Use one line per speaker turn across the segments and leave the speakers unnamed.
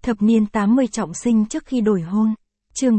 Thập niên 80 trọng sinh trước khi đổi hôn. Chương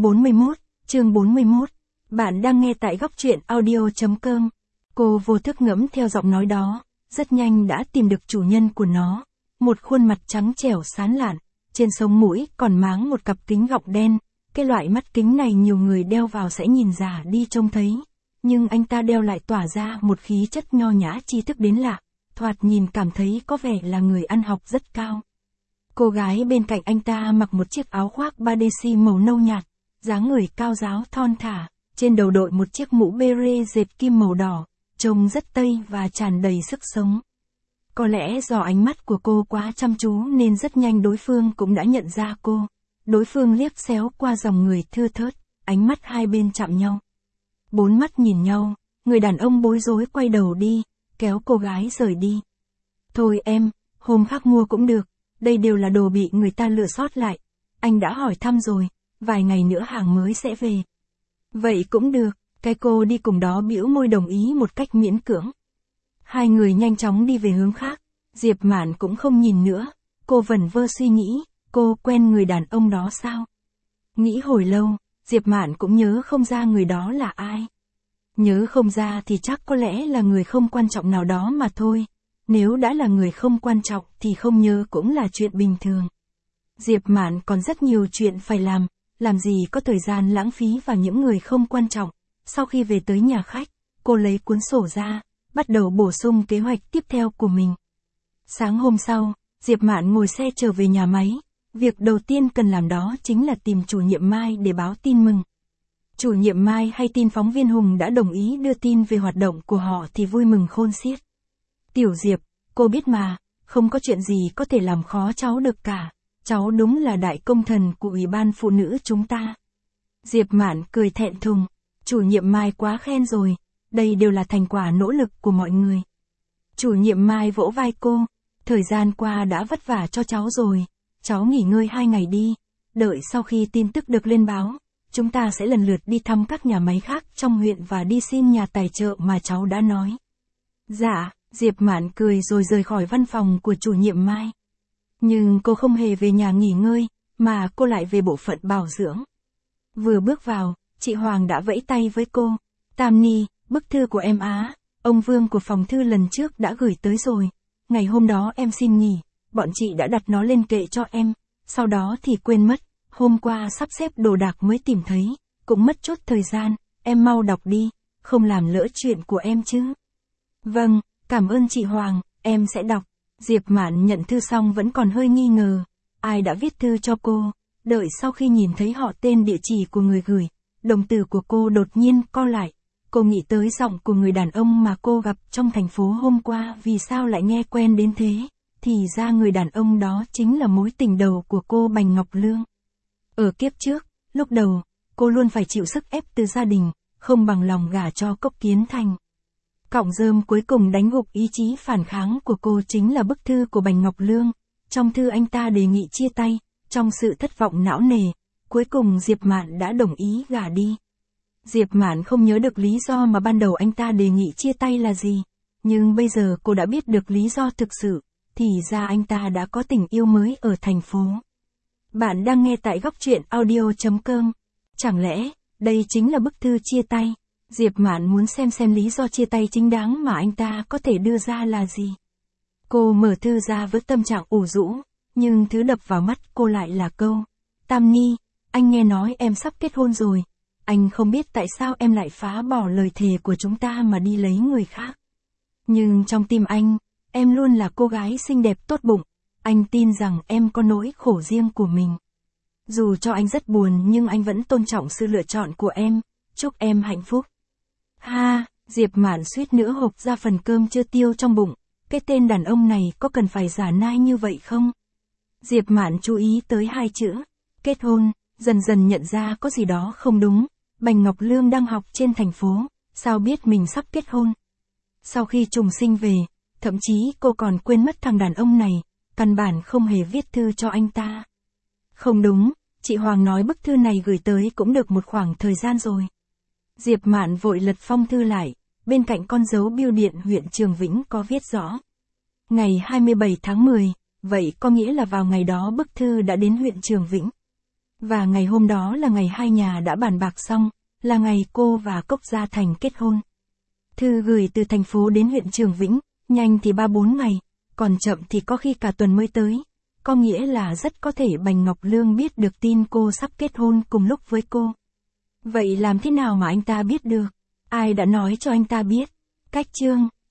41. Bạn đang nghe tại góc truyện audio.com. Cô vô thức ngẫm theo giọng nói đó, rất nhanh đã tìm được chủ nhân của nó. Một khuôn mặt trắng trẻo sáng lạn, trên sống mũi còn máng một cặp kính gọng đen. Cái loại mắt kính này nhiều người đeo vào sẽ nhìn già đi trông thấy. Nhưng anh ta đeo lại tỏa ra một khí chất nho nhã tri thức đến lạ. Thoạt nhìn cảm thấy có vẻ là người ăn học rất cao. Cô gái bên cạnh anh ta mặc một chiếc áo khoác Badesi màu nâu nhạt, dáng người cao ráo thon thả, trên đầu đội một chiếc mũ beret dệt kim màu đỏ, trông rất tây và tràn đầy sức sống. Có lẽ do ánh mắt của cô quá chăm chú nên rất nhanh đối phương cũng đã nhận ra cô. Đối phương liếc xéo qua dòng người thưa thớt, ánh mắt hai bên chạm nhau. Bốn mắt nhìn nhau, người đàn ông bối rối quay đầu đi, kéo cô gái rời đi. Thôi em, hôm khác mua cũng được, đây đều là đồ bị người ta lựa sót lại. Anh đã hỏi thăm rồi, vài ngày nữa hàng mới sẽ về. Vậy cũng được, cái cô đi cùng đó bĩu môi đồng ý một cách miễn cưỡng. Hai người nhanh chóng đi về hướng khác, Diệp Mạn cũng không nhìn nữa, cô vẩn vơ suy nghĩ, cô quen người đàn ông đó sao? Nghĩ hồi lâu, Diệp Mạn cũng nhớ không ra người đó là ai. Nhớ không ra thì chắc có lẽ là người không quan trọng nào đó mà thôi. Nếu đã là người không quan trọng thì không nhớ cũng là chuyện bình thường. Diệp Mạn còn rất nhiều chuyện phải làm gì có thời gian lãng phí vào những người không quan trọng. Sau khi về tới nhà khách, cô lấy cuốn sổ ra, bắt đầu bổ sung kế hoạch tiếp theo của mình. Sáng hôm sau, Diệp Mạn ngồi xe trở về nhà máy. Việc đầu tiên cần làm đó chính là tìm chủ nhiệm Mai để báo tin mừng. Chủ nhiệm Mai hay tin phóng viên Hùng đã đồng ý đưa tin về hoạt động của họ thì vui mừng khôn xiết. Tiểu Diệp, cô biết mà, không có chuyện gì có thể làm khó cháu được cả. Cháu đúng là đại công thần của Ủy ban Phụ nữ chúng ta. Diệp Mạn cười thẹn thùng. Chủ nhiệm Mai quá khen rồi, đây đều là thành quả nỗ lực của mọi người. Chủ nhiệm Mai vỗ vai cô, thời gian qua đã vất vả cho cháu rồi, cháu nghỉ ngơi 2 ngày đi, đợi sau khi tin tức được lên báo, chúng ta sẽ lần lượt đi thăm các nhà máy khác trong huyện và đi xin nhà tài trợ mà cháu đã nói. Dạ, Diệp Mạn cười rồi rời khỏi văn phòng của chủ nhiệm Mai. Nhưng cô không hề về nhà nghỉ ngơi, mà cô lại về bộ phận bảo dưỡng. Vừa bước vào, chị Hoàng đã vẫy tay với cô. Tam Ni, bức thư của em á, ông Vương của phòng thư lần trước đã gửi tới rồi. Ngày hôm đó em xin nghỉ, bọn chị đã đặt nó lên kệ cho em, sau đó thì quên mất, hôm qua sắp xếp đồ đạc mới tìm thấy, cũng mất chút thời gian, em mau đọc đi, không làm lỡ chuyện của em chứ. Vâng, cảm ơn chị Hoàng, em sẽ đọc. Diệp Mạn nhận thư xong vẫn còn hơi nghi ngờ, ai đã viết thư cho cô, đợi sau khi nhìn thấy họ tên địa chỉ của người gửi, đồng tử của cô đột nhiên co lại. Cô nghĩ tới giọng của người đàn ông mà cô gặp trong thành phố hôm qua, vì sao lại nghe quen đến thế, thì ra người đàn ông đó chính là mối tình đầu của cô Bành Ngọc Lương. Ở kiếp trước, lúc đầu, cô luôn phải chịu sức ép từ gia đình, không bằng lòng gả cho Cốc Kiến Thành. Cọng rơm cuối cùng đánh gục ý chí phản kháng của cô chính là bức thư của Bành Ngọc Lương. Trong thư anh ta đề nghị chia tay, trong sự thất vọng não nề, cuối cùng Diệp Mạn đã đồng ý gả đi. Diệp Mạn không nhớ được lý do mà ban đầu anh ta đề nghị chia tay là gì, nhưng bây giờ cô đã biết được lý do thực sự, thì ra anh ta đã có tình yêu mới ở thành phố. Bạn đang nghe tại góc truyện audio.com. Chẳng lẽ, đây chính là bức thư chia tay? Diệp Mạn muốn xem lý do chia tay chính đáng mà anh ta có thể đưa ra là gì. Cô mở thư ra với tâm trạng ủ rũ, nhưng thứ đập vào mắt cô lại là câu: Tam Ni, anh nghe nói em sắp kết hôn rồi. Anh không biết tại sao em lại phá bỏ lời thề của chúng ta mà đi lấy người khác. Nhưng trong tim anh, em luôn là cô gái xinh đẹp tốt bụng. Anh tin rằng em có nỗi khổ riêng của mình. Dù cho anh rất buồn nhưng anh vẫn tôn trọng sự lựa chọn của em. Chúc em hạnh phúc. Ha, Diệp Mạn suýt nữa hộc ra phần cơm chưa tiêu trong bụng. Cái tên đàn ông này có cần phải giả nai như vậy không? Diệp Mạn chú ý tới hai chữ kết hôn, dần dần nhận ra có gì đó không đúng. Bành Ngọc Lương đang học trên thành phố, sao biết mình sắp kết hôn? Sau khi trùng sinh về, thậm chí cô còn quên mất thằng đàn ông này, căn bản không hề viết thư cho anh ta. Không đúng, chị Hoàng nói bức thư này gửi tới cũng được một khoảng thời gian rồi. Diệp Mạn vội lật phong thư lại, bên cạnh con dấu bưu điện huyện Trường Vĩnh có viết rõ. Ngày 27 tháng 10, Vậy có nghĩa là vào ngày đó bức thư đã đến huyện Trường Vĩnh. Và ngày hôm đó là ngày hai nhà đã bàn bạc xong, là ngày cô và Cốc Gia Thành kết hôn. Thư gửi từ thành phố đến huyện Trường Vĩnh, nhanh thì 3-4 ngày, còn chậm thì có khi cả tuần mới tới. Có nghĩa là rất có thể Bành Ngọc Lương biết được tin cô sắp kết hôn cùng lúc với cô. Vậy làm thế nào mà anh ta biết được? Ai đã nói cho anh ta biết? Cách chương